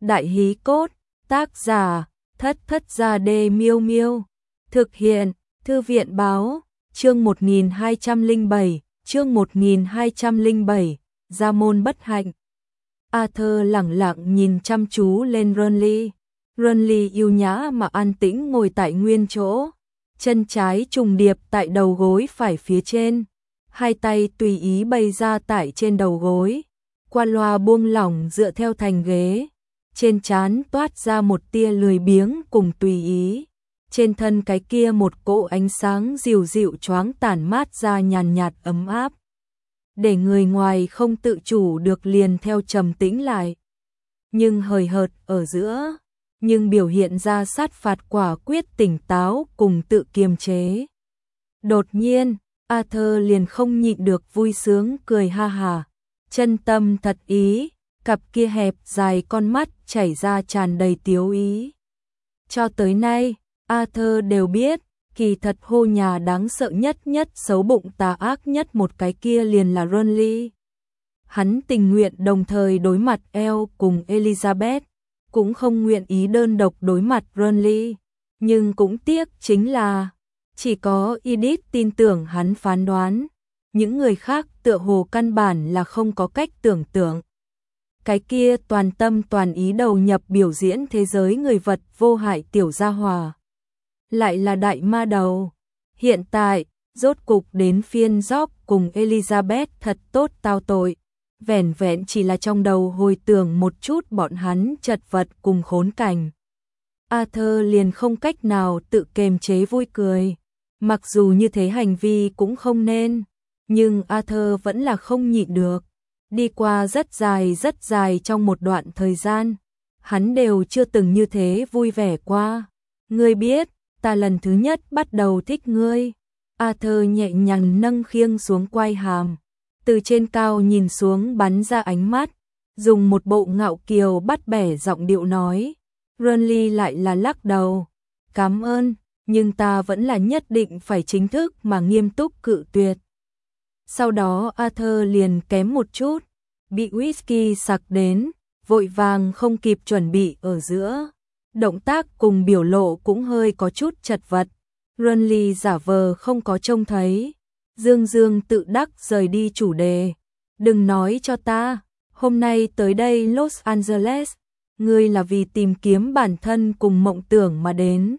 Đại hí cốt, tác giả, Thất Thất Gia Đê Miêu Miêu. Thực hiện, Thư viện báo, chương 1207, chương 1207, Gia môn bất hạnh. Arthur lẳng lặng nhìn chăm chú lên Renly. Renly yêu nhã mà an tĩnh ngồi tại nguyên chỗ, chân trái trùng điệp tại đầu gối phải phía trên, hai tay tùy ý bày ra tại trên đầu gối, qua loa buông lỏng dựa theo thành ghế, trên trán toát ra một tia lười biếng cùng tùy ý, trên thân cái kia một cỗ ánh sáng dịu dịu choáng tản mát ra nhàn nhạt ấm áp, để người ngoài không tự chủ được liền theo trầm tĩnh lại. Nhưng hời hợt ở giữa, nhưng biểu hiện ra sát phạt quả quyết tỉnh táo cùng tự kiềm chế. Đột nhiên, Arthur liền không nhịn được vui sướng cười ha hà, chân tâm thật ý, cặp kia hẹp dài con mắt chảy ra tràn đầy tiếu ý. Cho tới nay, Arthur đều biết, kỳ thật hô nhà đáng sợ nhất xấu bụng tà ác nhất một cái kia liền là Renly. Hắn tình nguyện đồng thời đối mặt Elle cùng Elizabeth, cũng không nguyện ý đơn độc đối mặt Renly, nhưng cũng tiếc chính là chỉ có Edith tin tưởng hắn phán đoán, những người khác tựa hồ căn bản là không có cách tưởng tượng. Cái kia toàn tâm toàn ý đầu nhập biểu diễn thế giới người vật vô hại tiểu gia hòa, lại là đại ma đầu. Hiện tại, rốt cục đến phiên George cùng Elizabeth thật tốt tao tội. Vẻn vẹn chỉ là trong đầu hồi tưởng một chút bọn hắn chật vật cùng khốn cảnh, Arthur liền không cách nào tự kềm chế vui cười. Mặc dù như thế hành vi cũng không nên, nhưng Arthur vẫn là không nhịn được. Đi qua rất dài trong một đoạn thời gian, hắn đều chưa từng như thế vui vẻ qua. Ngươi biết, ta lần thứ nhất bắt đầu thích ngươi. Arthur nhẹ nhàng nâng khiêng xuống quai hàm, từ trên cao nhìn xuống bắn ra ánh mắt, dùng một bộ ngạo kiều bắt bẻ giọng điệu nói. Renly lại là lắc đầu. Cảm ơn, nhưng ta vẫn là nhất định phải chính thức mà nghiêm túc cự tuyệt. Sau đó Arthur liền kém một chút, bị whisky sặc đến, vội vàng không kịp chuẩn bị ở giữa. Động tác cùng biểu lộ cũng hơi có chút chật vật. Renly giả vờ không có trông thấy, dương tự đắc rời đi chủ đề. Đừng nói cho ta, hôm nay tới đây Los Angeles, ngươi là vì tìm kiếm bản thân cùng mộng tưởng mà đến.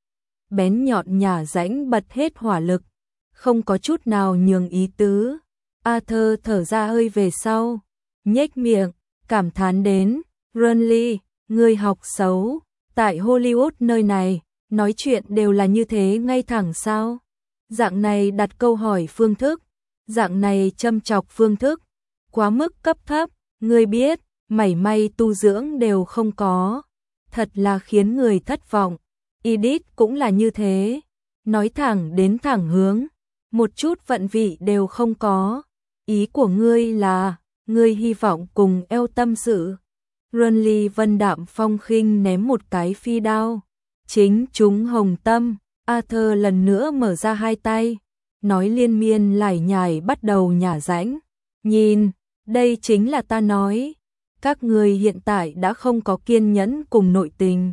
Bén nhọn nhả rãnh bật hết hỏa lực, không có chút nào nhường ý tứ. Arthur thở ra hơi về sau, nhếch miệng, cảm thán đến. Renly, ngươi học xấu, tại Hollywood nơi này, nói chuyện đều là như thế ngay thẳng sao? Dạng này đặt câu hỏi phương thức, dạng này châm chọc phương thức, quá mức cấp thấp, ngươi biết, mảy may tu dưỡng đều không có. Thật là khiến người thất vọng. Edith cũng là như thế, nói thẳng đến thẳng hướng, một chút vận vị đều không có. Ý của ngươi là, ngươi hy vọng cùng Elle tâm sự. Renly vân đạm phong khinh ném một cái phi đao, chính trúng hồng tâm. Arthur lần nữa mở ra hai tay, nói liên miên lải nhải bắt đầu nhả rãnh. Nhìn, đây chính là ta nói, các người hiện tại đã không có kiên nhẫn cùng nội tình.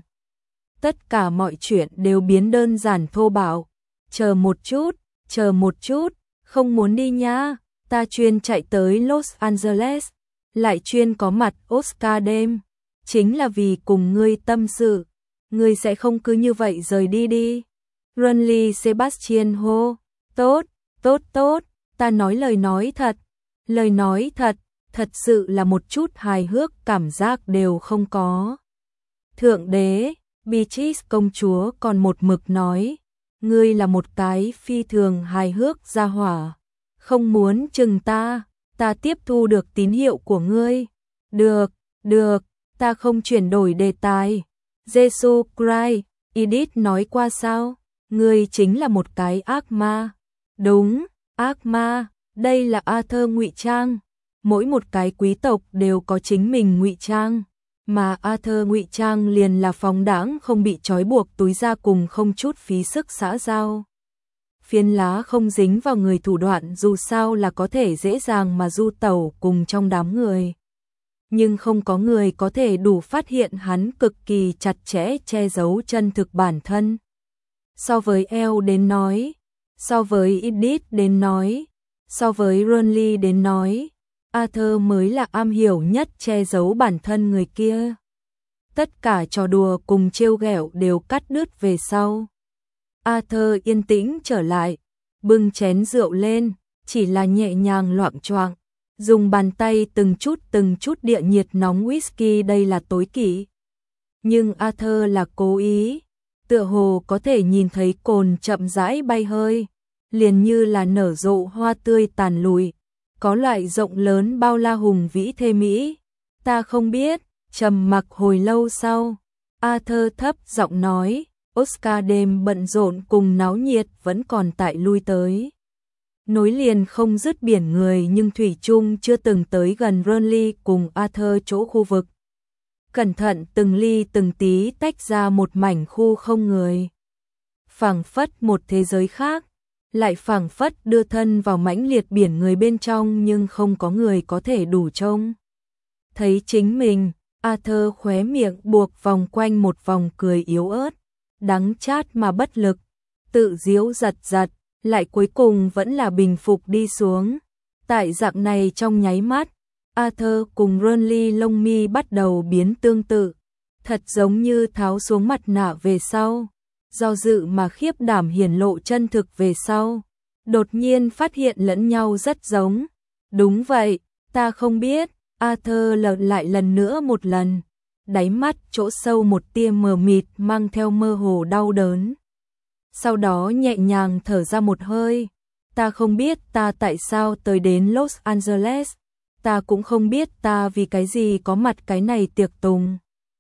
Tất cả mọi chuyện đều biến đơn giản thô bạo. Chờ một chút, không muốn đi nha, ta chuyên chạy tới Los Angeles, lại chuyên có mặt Oscar đêm, chính là vì cùng ngươi tâm sự, ngươi sẽ không cứ như vậy rời đi đi. Renly Sebastian hô, tốt, ta nói lời nói thật, thật sự là một chút hài hước cảm giác đều không có. Thượng đế, Beatrice công chúa còn một mực nói, ngươi là một cái phi thường hài hước gia hỏa, không muốn chừng ta tiếp thu được tín hiệu của ngươi. Được, ta không chuyển đổi đề tài. Jesus Christ, Edith nói qua sao? Ngươi chính là một cái ác ma. Đúng, ác ma, đây là Arthur ngụy trang. Mỗi một cái quý tộc đều có chính mình ngụy trang, mà Arthur ngụy trang liền là phóng đãng không bị trói buộc túi ra cùng không chút phí sức xã giao. Phiến lá không dính vào người thủ đoạn dù sao là có thể dễ dàng mà du tẩu cùng trong đám người. nhưng không có người có thể đủ phát hiện hắn cực kỳ chặt chẽ che giấu chân thực bản thân. So với Elle đến nói, so với Edith đến nói, so với Ronly đến nói, Arthur mới là am hiểu nhất che giấu bản thân người kia. Tất cả trò đùa cùng trêu ghẹo đều cắt đứt về sau. Arthur yên tĩnh trở lại, bưng chén rượu lên, chỉ là nhẹ nhàng loạng choạng, dùng bàn tay từng chút địa nhiệt nóng whisky, đây là tối kỵ. Nhưng Arthur là cố ý, tựa hồ có thể nhìn thấy cồn chậm rãi bay hơi, liền như là nở rộ hoa tươi tàn lụi, có loại rộng lớn bao la hùng vĩ thê mỹ. Ta không biết. Trầm mặc hồi lâu sau, Arthur thấp giọng nói, Oscar đêm bận rộn cùng náo nhiệt vẫn còn tại lui tới. Nối liền không dứt biển người nhưng thủy chung chưa từng tới gần Ronly cùng Arthur chỗ khu vực. Cẩn thận từng ly từng tí tách ra một mảnh khu không người. Phảng phất một thế giới khác, lại phảng phất đưa thân vào mãnh liệt biển người bên trong nhưng không có người có thể đủ trông thấy chính mình. Arthur khóe miệng buộc vòng quanh một vòng cười yếu ớt, đắng chát mà bất lực, tự giễu giật giật, lại cuối cùng vẫn là bình phục đi xuống. Tại dạng này trong nháy mắt, Arthur cùng Ronly lông mi bắt đầu biến tương tự, thật giống như tháo xuống mặt nạ về sau, do dự mà khiếp đảm hiển lộ chân thực về sau, đột nhiên phát hiện lẫn nhau rất giống. Đúng vậy, ta không biết. Arthur lặp lại lần nữa một lần, đáy mắt chỗ sâu một tia mờ mịt mang theo mơ hồ đau đớn. Sau đó nhẹ nhàng thở ra một hơi, ta không biết ta tại sao tới đến Los Angeles, ta cũng không biết ta vì cái gì có mặt cái này tiệc tùng.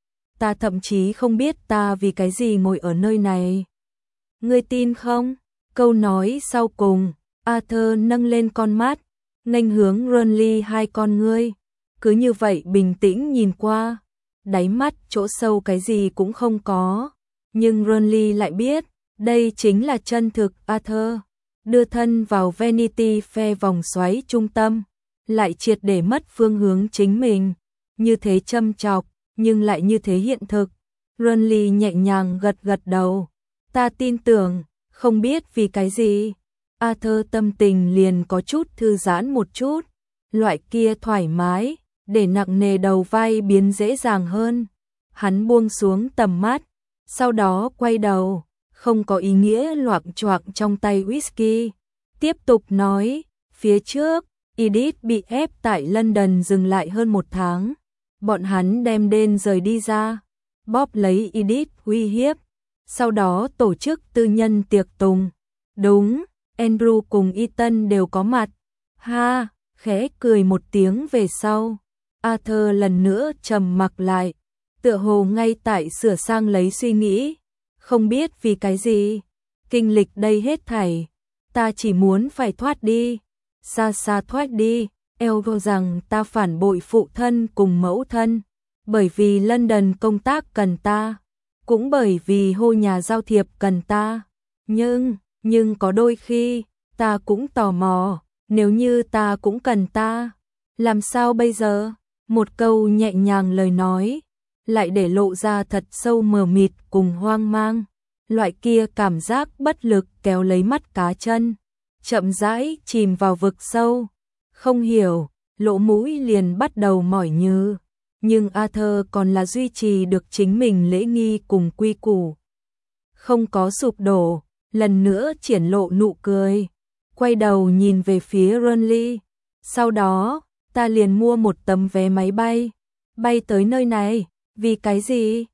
Ta thậm chí không biết ta vì cái gì ngồi ở nơi này. Ngươi tin không? Câu nói sau cùng, Arthur nâng lên con mắt, nghênh hướng Ronly hai con ngươi. Cứ như vậy bình tĩnh nhìn qua, đáy mắt chỗ sâu cái gì cũng không có, nhưng Ronly lại biết, đây chính là chân thực. Arthur đưa thân vào Vanity Fair vòng xoáy trung tâm, lại triệt để mất phương hướng chính mình, như thế châm chọc, nhưng lại như thế hiện thực. Ronly nhẹ nhàng gật gật đầu, ta tin tưởng, không biết vì cái gì. Arthur tâm tình liền có chút thư giãn một chút, loại kia thoải mái, để nặng nề đầu vai biến dễ dàng hơn. Hắn buông xuống tầm mắt, sau đó quay đầu, không có ý nghĩa loạng choạng trong tay whisky. Tiếp tục nói, phía trước, Edith bị ép tại London dừng lại hơn 1 tháng. Bọn hắn đem đêm rời đi ra, bóp lấy Edith uy hiếp, sau đó tổ chức tư nhân tiệc tùng. Đúng, Andrew cùng Ethan đều có mặt. Ha, khẽ cười một tiếng về sau. Arthur lần nữa trầm mặc lại, tựa hồ ngay tại sửa sang lấy suy nghĩ, không biết vì cái gì, kinh lịch đây hết thảy, ta chỉ muốn phải thoát đi, xa xa thoát đi. Eo rằng ta phản bội phụ thân cùng mẫu thân, bởi vì London công tác cần ta, cũng bởi vì hô nhà giao thiệp cần ta, nhưng có đôi khi, ta cũng tò mò, nếu như ta cũng cần ta, làm sao bây giờ? Một câu nhẹ nhàng lời nói, lại để lộ ra thật sâu mờ mịt cùng hoang mang, loại kia cảm giác bất lực kéo lấy mắt cá chân, chậm rãi chìm vào vực sâu, không hiểu, lỗ mũi liền bắt đầu mỏi nhừ, nhưng Arthur còn là duy trì được chính mình lễ nghi cùng quy củ. Không có sụp đổ, lần nữa triển lộ nụ cười, quay đầu nhìn về phía Ronly, sau đó, ta liền mua một tấm vé máy bay, bay tới nơi này, vì cái gì?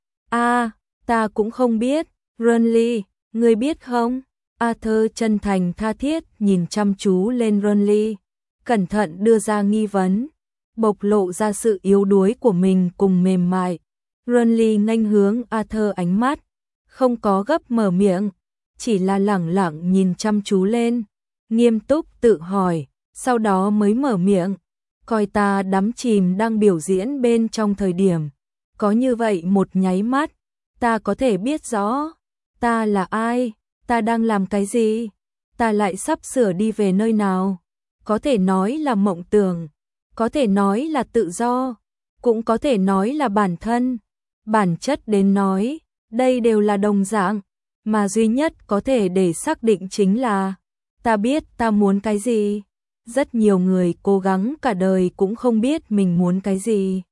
Ta cũng không biết, Ronly, ngươi biết không? Arthur chân thành tha thiết nhìn chăm chú lên Ronly, cẩn thận đưa ra nghi vấn, bộc lộ ra sự yếu đuối của mình cùng mềm mại. Ronly nghênh hướng Arthur ánh mắt, không có gấp mở miệng, chỉ là lẳng lặng nhìn chăm chú lên, nghiêm túc tự hỏi, sau đó mới mở miệng, coi ta đắm chìm đang biểu diễn bên trong thời điểm, có như vậy một nháy mắt, ta có thể biết rõ, ta là ai, ta đang làm cái gì, ta lại sắp sửa đi về nơi nào, có thể nói là mộng tưởng, có thể nói là tự do, cũng có thể nói là bản thân. Bản chất đến nói, đây đều là đồng dạng, mà duy nhất có thể để xác định chính là ta biết ta muốn cái gì. Rất nhiều người cố gắng cả đời cũng không biết mình muốn cái gì.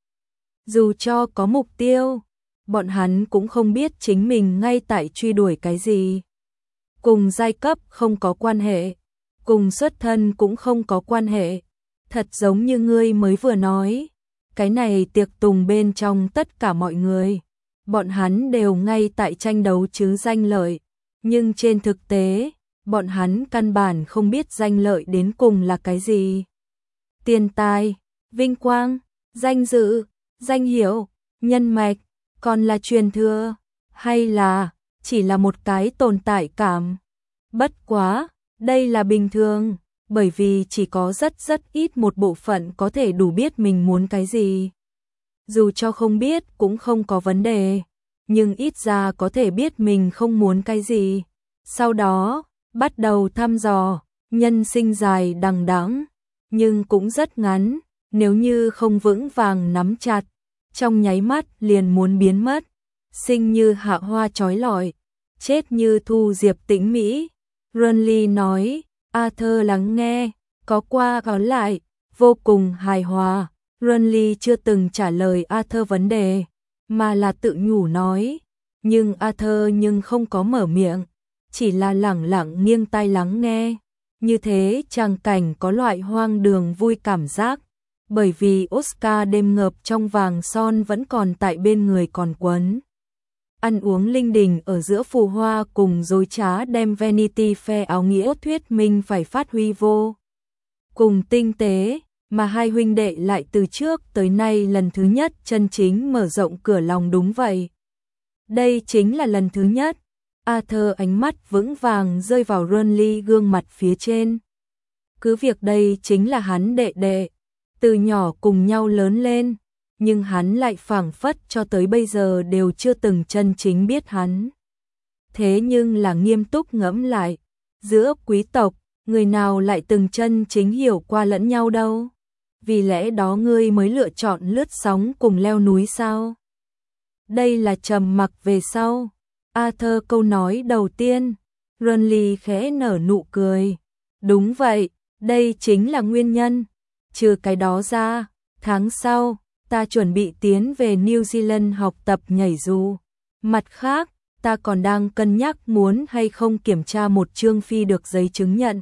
Dù cho có mục tiêu, bọn hắn cũng không biết chính mình ngay tại truy đuổi cái gì. Cùng giai cấp không có quan hệ, cùng xuất thân cũng không có quan hệ. Thật giống như ngươi mới vừa nói, cái này tiệc tùng bên trong tất cả mọi người, bọn hắn đều ngay tại tranh đấu chứ danh lợi, nhưng trên thực tế, bọn hắn căn bản không biết danh lợi đến cùng là cái gì. Tiền tài, vinh quang, danh dự, danh hiệu, nhân mạch, còn là truyền thừa, hay là chỉ là một cái tồn tại cảm. Bất quá, đây là bình thường, bởi vì chỉ có rất ít một bộ phận có thể đủ biết mình muốn cái gì. Dù cho không biết cũng không có vấn đề, nhưng ít ra có thể biết mình không muốn cái gì. Sau đó, bắt đầu thăm dò, nhân sinh dài đằng đẵng, nhưng cũng rất ngắn, nếu như không vững vàng nắm chặt, trong nháy mắt liền muốn biến mất, sinh như hạ hoa chói lọi, chết như thu diệp tĩnh mỹ. Renly nói, Arthur lắng nghe, có qua có lại, vô cùng hài hòa. Renly chưa từng trả lời Arthur vấn đề, mà là tự nhủ nói, nhưng Arthur không có mở miệng, chỉ là lẳng lặng nghiêng tai lắng nghe. Như thế tràng cảnh có loại hoang đường vui cảm giác, bởi vì Oscar đêm ngập trong vàng son vẫn còn tại bên người còn quấn. Ăn uống linh đình ở giữa phù hoa cùng dối trá đem Vanity Fair áo nghĩa thuyết minh phải phát huy vô cùng tinh tế, mà hai huynh đệ lại từ trước tới nay lần thứ nhất chân chính mở rộng cửa lòng. Đúng vậy, đây chính là lần thứ nhất. Arthur ánh mắt vững vàng rơi vào Renly gương mặt phía trên. Cứ việc đây chính là hắn đệ đệ, từ nhỏ cùng nhau lớn lên, nhưng hắn lại phảng phất cho tới bây giờ đều chưa từng chân chính biết hắn. Thế nhưng là nghiêm túc ngẫm lại, giữa quý tộc, người nào lại từng chân chính hiểu qua lẫn nhau đâu? Vì lẽ đó ngươi mới lựa chọn lướt sóng cùng leo núi sao? Đây là trầm mặc về sau. Arthur câu nói đầu tiên, Renly khẽ nở nụ cười. Đúng vậy, đây chính là nguyên nhân. Trừ cái đó ra, tháng sau, ta chuẩn bị tiến về New Zealand học tập nhảy dù. Mặt khác, ta còn đang cân nhắc muốn hay không kiểm tra một chương phi được giấy chứng nhận.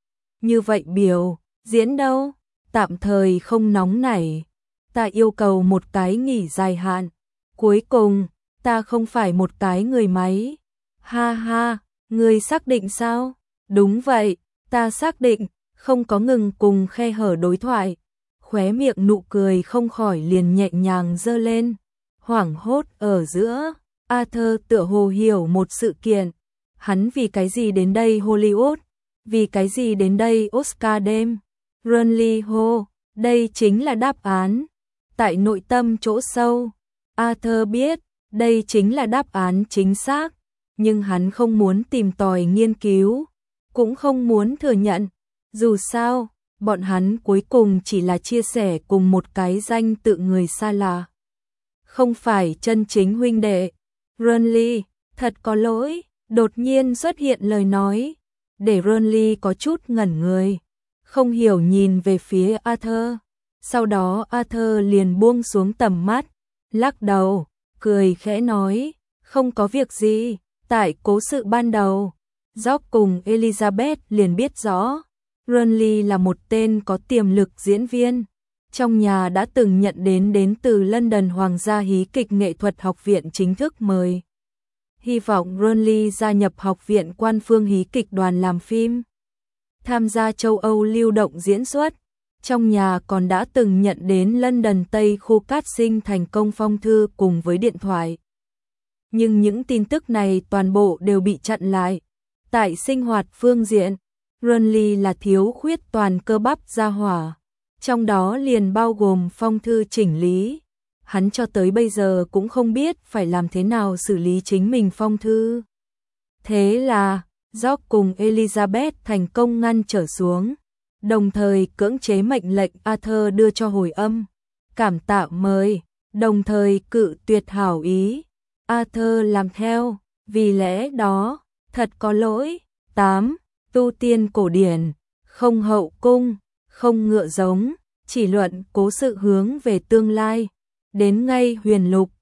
Như vậy biểu diễn đâu? Tạm thời không nóng nảy. Ta yêu cầu một cái nghỉ dài hạn. Cuối cùng, ta không phải một cái người máy. Ha ha, ngươi xác định sao? Đúng vậy, ta xác định, không có ngừng cùng khe hở đối thoại. Khóe miệng nụ cười không khỏi liền nhẹ nhàng giơ lên. Hoảng hốt ở giữa, Arthur tựa hồ hiểu một sự kiện. Hắn vì cái gì đến đây Hollywood? Vì cái gì đến đây Oscar đêm? Renly hô, đây chính là đáp án. Tại nội tâm chỗ sâu, Arthur biết, đây chính là đáp án chính xác, nhưng hắn không muốn tìm tòi nghiên cứu, cũng không muốn thừa nhận. Dù sao, bọn hắn cuối cùng chỉ là chia sẻ cùng một cái danh tự người xa lạ. Không phải chân chính huynh đệ. Renly, thật có lỗi, đột nhiên xuất hiện lời nói, để Renly có chút ngẩn người, không hiểu nhìn về phía Arthur. Sau đó Arthur liền buông xuống tầm mắt, lắc đầu, cười khẽ nói, không có việc gì. Tại cố sự ban đầu, George cùng Elizabeth liền biết rõ, Renly là một tên có tiềm lực diễn viên. Trong nhà đã từng nhận đến từ London Hoàng gia hí kịch nghệ thuật học viện chính thức mời. Hy vọng Renly gia nhập học viện Quan Phương hí kịch đoàn làm phim, tham gia châu Âu lưu động diễn xuất. Trong nhà còn đã từng nhận đến London Tây khu casting thành công phong thư cùng với điện thoại. Nhưng những tin tức này toàn bộ đều bị chặn lại. Tại sinh hoạt phương diện, Renly là thiếu khuyết toàn cơ bắp gia hỏa, trong đó liền bao gồm phong thư chỉnh lý. Hắn cho tới bây giờ cũng không biết phải làm thế nào xử lý chính mình phong thư. Thế là, George cùng Elizabeth thành công ngăn trở xuống, đồng thời cưỡng chế mệnh lệnh Arthur đưa cho hồi âm. cảm tạ mời, đồng thời cự tuyệt hảo ý. Arthur làm theo, vì lẽ đó, thật có lỗi. 8. Tu tiên cổ điển, không hậu cung, không ngựa giống, chỉ luận cố sự hướng về tương lai. Đến ngay huyền lục,